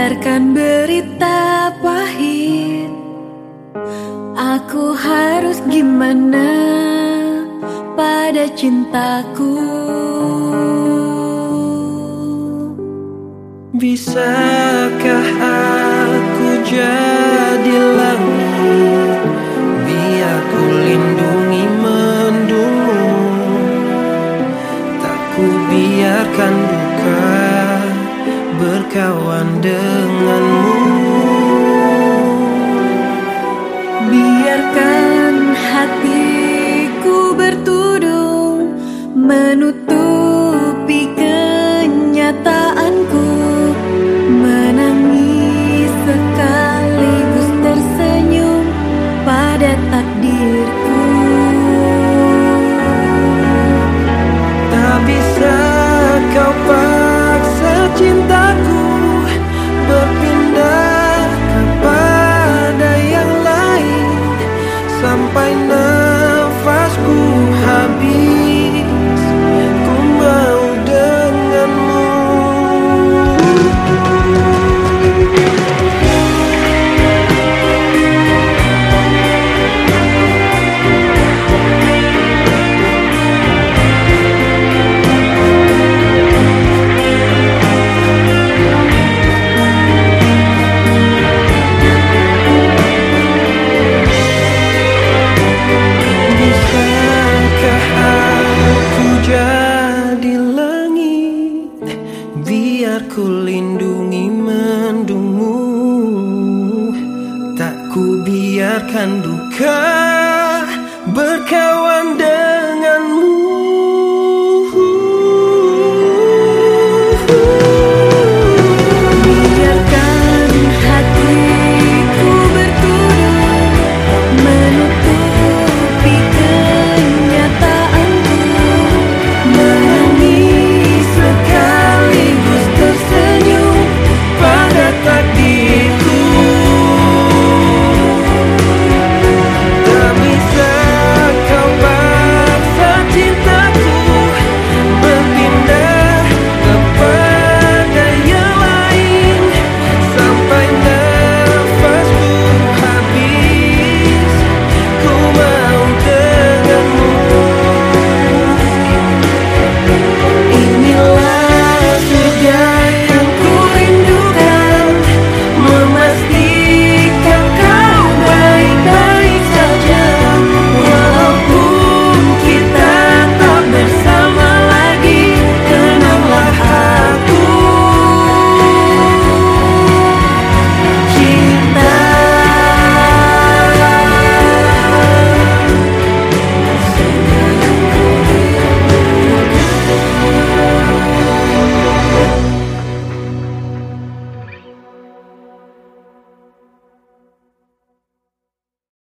biarkan berita pahit. Aku harus gimana pada cintaku? Bisakah aku jadi langit, biar ku lindungi mendungmu, tak ku biarkan duka berkawan denganmu. Biarkan hatiku bertudung menutupi kenyataanku, menangis sekaligus tersenyum pada takdirku. Tak bisa kau paksa cintaku berpindah kepada yang lain, sampai nafasku habis, ku mau denganmu. Biar ku lindungi mendungmu, tak ku biarkan duka